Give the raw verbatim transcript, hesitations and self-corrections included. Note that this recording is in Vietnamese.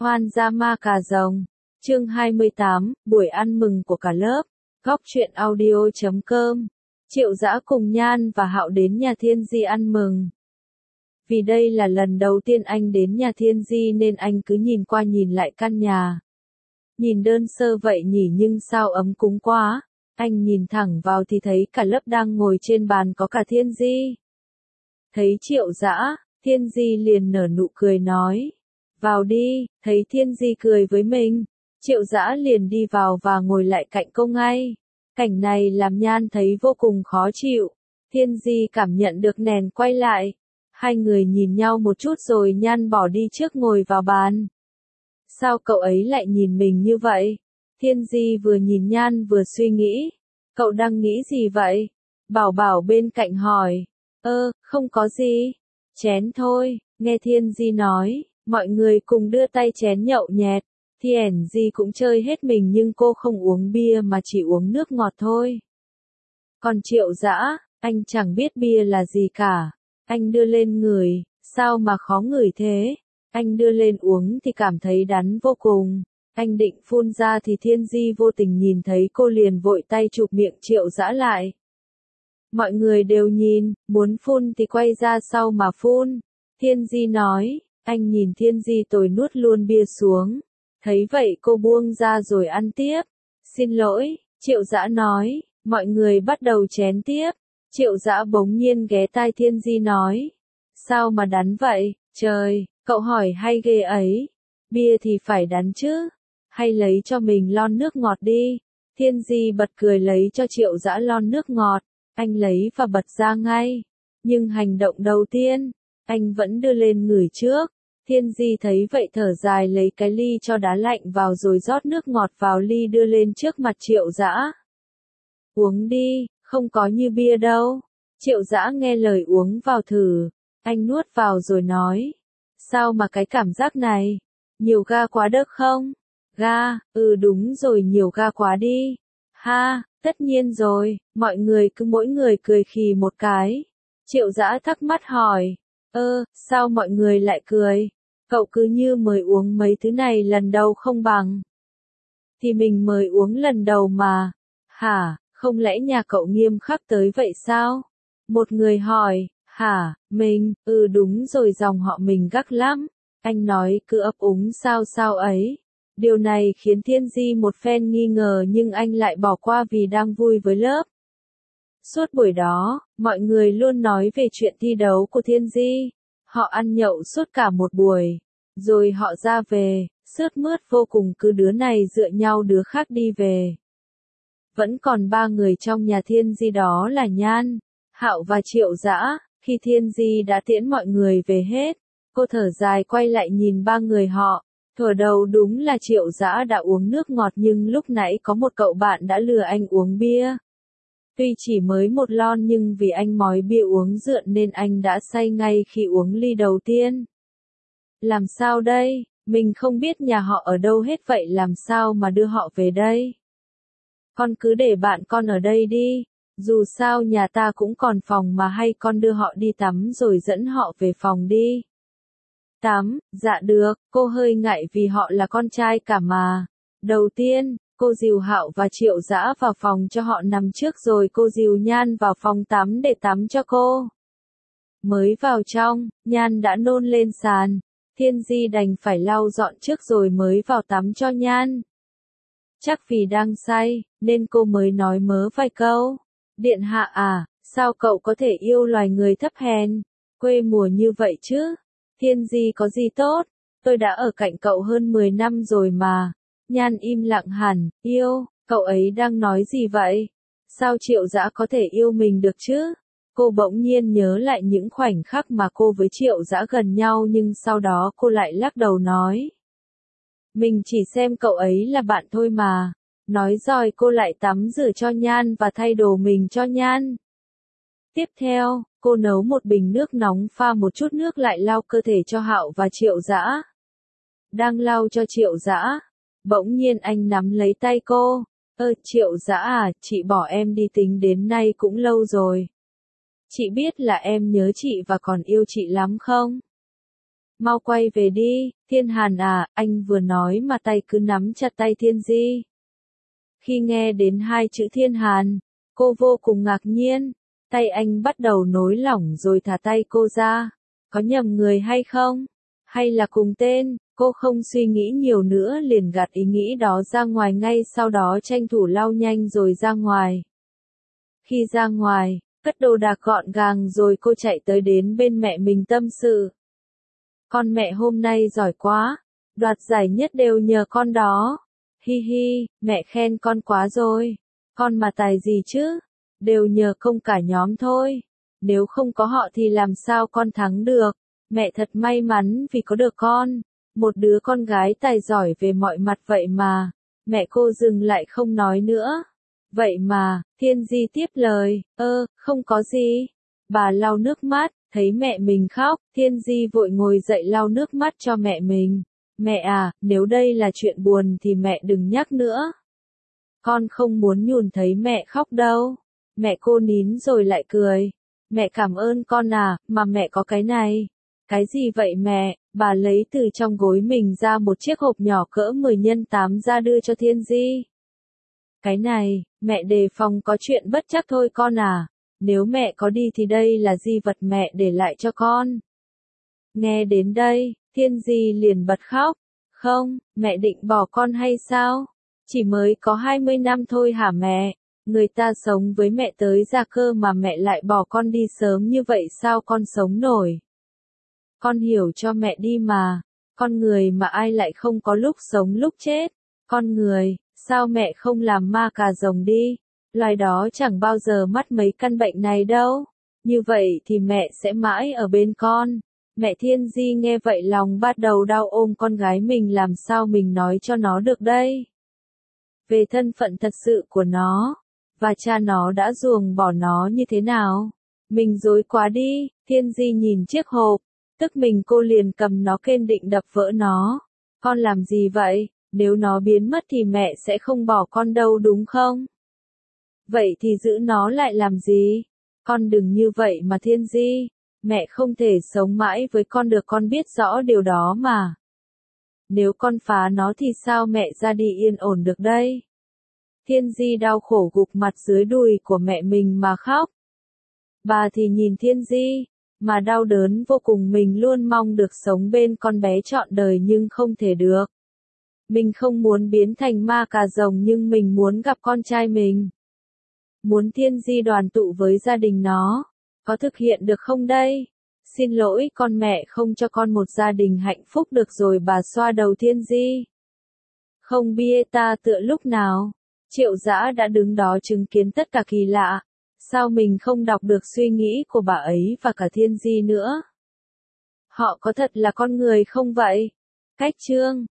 Hoan gia ma cà rồng. Chương hai mươi tám, buổi ăn mừng của cả lớp. Góc truyện audio chấm com. Triệu Dã cùng Nhan và Hạo đến nhà Thiên Di ăn mừng. Vì đây là lần đầu tiên anh đến nhà Thiên Di nên anh cứ nhìn qua nhìn lại căn nhà. Nhìn đơn sơ vậy nhỉ, nhưng sao ấm cúng quá. Anh nhìn thẳng vào thì thấy cả lớp đang ngồi trên bàn, có cả Thiên Di. Thấy Triệu Dã, Thiên Di liền nở nụ cười nói: "Vào đi." Thấy Thiên Di cười với mình, Triệu Dã liền đi vào và ngồi lại cạnh cô ngay. Cảnh này làm Nhan thấy vô cùng khó chịu. Thiên Di cảm nhận được nèn quay lại. Hai người nhìn nhau một chút rồi Nhan bỏ đi trước ngồi vào bàn. Sao cậu ấy lại nhìn mình như vậy? Thiên Di vừa nhìn Nhan vừa suy nghĩ. Cậu đang nghĩ gì vậy? Bảo Bảo bên cạnh hỏi. Ơ, không có gì. Chén thôi. Nghe Thiên Di nói, mọi người cùng đưa tay chén nhậu nhẹt. Thiên Di cũng chơi hết mình nhưng cô không uống bia mà chỉ uống nước ngọt thôi. Còn Triệu Dã, anh chẳng biết bia là gì cả. Anh đưa lên ngửi, sao mà khó ngửi thế? Anh đưa lên uống thì cảm thấy đắng vô cùng. Anh định phun ra thì Thiên Di vô tình nhìn thấy cô liền vội tay chụp miệng Triệu Dã lại. Mọi người đều nhìn, muốn phun thì quay ra sau mà phun. Thiên Di nói, anh nhìn Thiên Di tôi nuốt luôn bia xuống. Thấy vậy cô buông ra rồi ăn tiếp. Xin lỗi, Triệu Dã nói, mọi người bắt đầu chén tiếp. Triệu Dã bỗng nhiên ghé tai Thiên Di nói. Sao mà đắng vậy, trời, cậu hỏi hay ghê ấy. Bia thì phải đắng chứ. Hay lấy cho mình lon nước ngọt đi. Thiên Di bật cười lấy cho Triệu Dã lon nước ngọt. Anh lấy và bật ra ngay. Nhưng hành động đầu tiên, anh vẫn đưa lên ngửi trước. Thiên Di thấy vậy thở dài lấy cái ly cho đá lạnh vào rồi rót nước ngọt vào ly đưa lên trước mặt Triệu Dã. Uống đi, không có như bia đâu. Triệu Dã nghe lời uống vào thử. Anh nuốt vào rồi nói. Sao mà cái cảm giác này? Nhiều ga quá đớt không? Ga, ừ đúng rồi, nhiều ga quá đi. Ha, tất nhiên rồi, mọi người cứ mỗi người cười khì một cái. Triệu Dã thắc mắc hỏi. Ơ, sao mọi người lại cười? Cậu cứ như mời uống mấy thứ này lần đầu không bằng. Thì mình mời uống lần đầu mà. Hả, không lẽ nhà cậu nghiêm khắc tới vậy sao? Một người hỏi. Hả, mình, ừ đúng rồi, dòng họ mình gắt lắm. Anh nói cứ ấp úng sao sao ấy. Điều này khiến Thiên Di một phen nghi ngờ nhưng anh lại bỏ qua vì đang vui với lớp. Suốt buổi đó, mọi người luôn nói về chuyện thi đấu của Thiên Di. Họ ăn nhậu suốt cả một buổi. Rồi họ ra về, sướt mướt vô cùng, cứ đứa này dựa nhau đứa khác đi về. Vẫn còn ba người trong nhà Thiên Di, đó là Nhan, Hạo và Triệu Dã. Khi Thiên Di đã tiễn mọi người về hết, cô thở dài quay lại nhìn ba người họ. Thuở đầu đúng là Triệu Dã đã uống nước ngọt nhưng lúc nãy có một cậu bạn đã lừa anh uống bia. Tuy chỉ mới một lon nhưng vì anh mói bia uống rượn nên anh đã say ngay khi uống ly đầu tiên. Làm sao đây? Mình không biết nhà họ ở đâu hết vậy, làm sao mà đưa họ về đây? Con cứ để bạn con ở đây đi. Dù sao nhà ta cũng còn phòng mà, hay con đưa họ đi tắm rồi dẫn họ về phòng đi. Tắm, dạ được, cô hơi ngại vì họ là con trai cả mà. Đầu tiên, cô dìu Hạo và Triệu Dã vào phòng cho họ nằm trước rồi cô dìu Nhan vào phòng tắm để tắm cho cô. Mới vào trong, Nhan đã nôn lên sàn. Thiên Di đành phải lau dọn trước rồi mới vào tắm cho Nhan. Chắc vì đang say, nên cô mới nói mớ vài câu. Điện hạ à, sao cậu có thể yêu loài người thấp hèn, quê mùa như vậy chứ? Thiên Di có gì tốt, tôi đã ở cạnh cậu hơn mười năm rồi mà. Nhan im lặng hẳn. Yêu, cậu ấy đang nói gì vậy? Sao Triệu Dã có thể yêu mình được chứ? Cô bỗng nhiên nhớ lại những khoảnh khắc mà cô với Triệu Dã gần nhau nhưng sau đó cô lại lắc đầu nói. Mình chỉ xem cậu ấy là bạn thôi mà. Nói rồi cô lại tắm rửa cho Nhan và thay đồ mình cho Nhan. Tiếp theo, cô nấu một bình nước nóng pha một chút nước lại lau cơ thể cho Hạo và Triệu Dã. Đang lau cho Triệu Dã, bỗng nhiên anh nắm lấy tay cô. Ơ, Triệu Dã à, chị bỏ em đi, tính đến nay cũng lâu rồi. Chị biết là em nhớ chị và còn yêu chị lắm không? Mau quay về đi, Thiên Hàn à, anh vừa nói mà tay cứ nắm chặt tay Thiên Di. Khi nghe đến hai chữ Thiên Hàn, cô vô cùng ngạc nhiên, tay anh bắt đầu nối lỏng rồi thả tay cô ra. Có nhầm người hay không? Hay là cùng tên? Cô không suy nghĩ nhiều nữa liền gạt ý nghĩ đó ra ngoài ngay sau đó tranh thủ lau nhanh rồi ra ngoài. Khi ra ngoài, cất đồ đạc gọn gàng rồi cô chạy tới đến bên mẹ mình tâm sự. Con mẹ hôm nay giỏi quá, đoạt giải nhất đều nhờ con đó. Hi hi, mẹ khen con quá rồi. Con mà tài gì chứ? Đều nhờ công cả nhóm thôi. Nếu không có họ thì làm sao con thắng được? Mẹ thật may mắn vì có được con. Một đứa con gái tài giỏi về mọi mặt vậy mà. Mẹ cô dừng lại không nói nữa. Vậy mà, Thiên Di tiếp lời, ơ, không có gì. Bà lau nước mắt, thấy mẹ mình khóc, Thiên Di vội ngồi dậy lau nước mắt cho mẹ mình. Mẹ à, nếu đây là chuyện buồn thì mẹ đừng nhắc nữa. Con không muốn nhùn thấy mẹ khóc đâu. Mẹ cô nín rồi lại cười. Mẹ cảm ơn con à, mà mẹ có cái này. Cái gì vậy mẹ? Bà lấy từ trong gối mình ra một chiếc hộp nhỏ cỡ mười nhân tám ra đưa cho Thiên Di. Cái này, mẹ đề phòng có chuyện bất trắc thôi con à. Nếu mẹ có đi thì đây là di vật mẹ để lại cho con. Nghe đến đây, Thiên Di liền bật khóc. Không, mẹ định bỏ con hay sao? Chỉ mới có hai mươi năm thôi hả mẹ? Người ta sống với mẹ tới già cơ mà mẹ lại bỏ con đi sớm như vậy sao con sống nổi? Con hiểu cho mẹ đi mà. Con người mà ai lại không có lúc sống lúc chết? Con người, sao mẹ không làm ma cà rồng đi? Loài đó chẳng bao giờ mắc mấy căn bệnh này đâu. Như vậy thì mẹ sẽ mãi ở bên con. Mẹ Thiên Di nghe vậy lòng bắt đầu đau ôm con gái mình làm sao mình nói cho nó được đây. Về thân phận thật sự của nó, và cha nó đã ruồng bỏ nó như thế nào. Mình dối quá đi, Thiên Di nhìn chiếc hộp, tức mình cô liền cầm nó kên định đập vỡ nó. Con làm gì vậy? Nếu nó biến mất thì mẹ sẽ không bỏ con đâu đúng không? Vậy thì giữ nó lại làm gì? Con đừng như vậy mà Thiên Di. Mẹ không thể sống mãi với con được con biết rõ điều đó mà. Nếu con phá nó thì sao mẹ ra đi yên ổn được đây? Thiên Di đau khổ gục mặt dưới đùi của mẹ mình mà khóc. Bà thì nhìn Thiên Di, mà đau đớn vô cùng mình luôn mong được sống bên con bé trọn đời nhưng không thể được. Mình không muốn biến thành ma cà rồng nhưng mình muốn gặp con trai mình. Muốn Thiên Di đoàn tụ với gia đình nó. Có thực hiện được không đây? Xin lỗi con mẹ không cho con một gia đình hạnh phúc được rồi bà xoa đầu Thiên Di. Không bia ta tựa lúc nào. Triệu Dã đã đứng đó chứng kiến tất cả kỳ lạ. Sao mình không đọc được suy nghĩ của bà ấy và cả Thiên Di nữa? Họ có thật là con người không vậy? Cách chương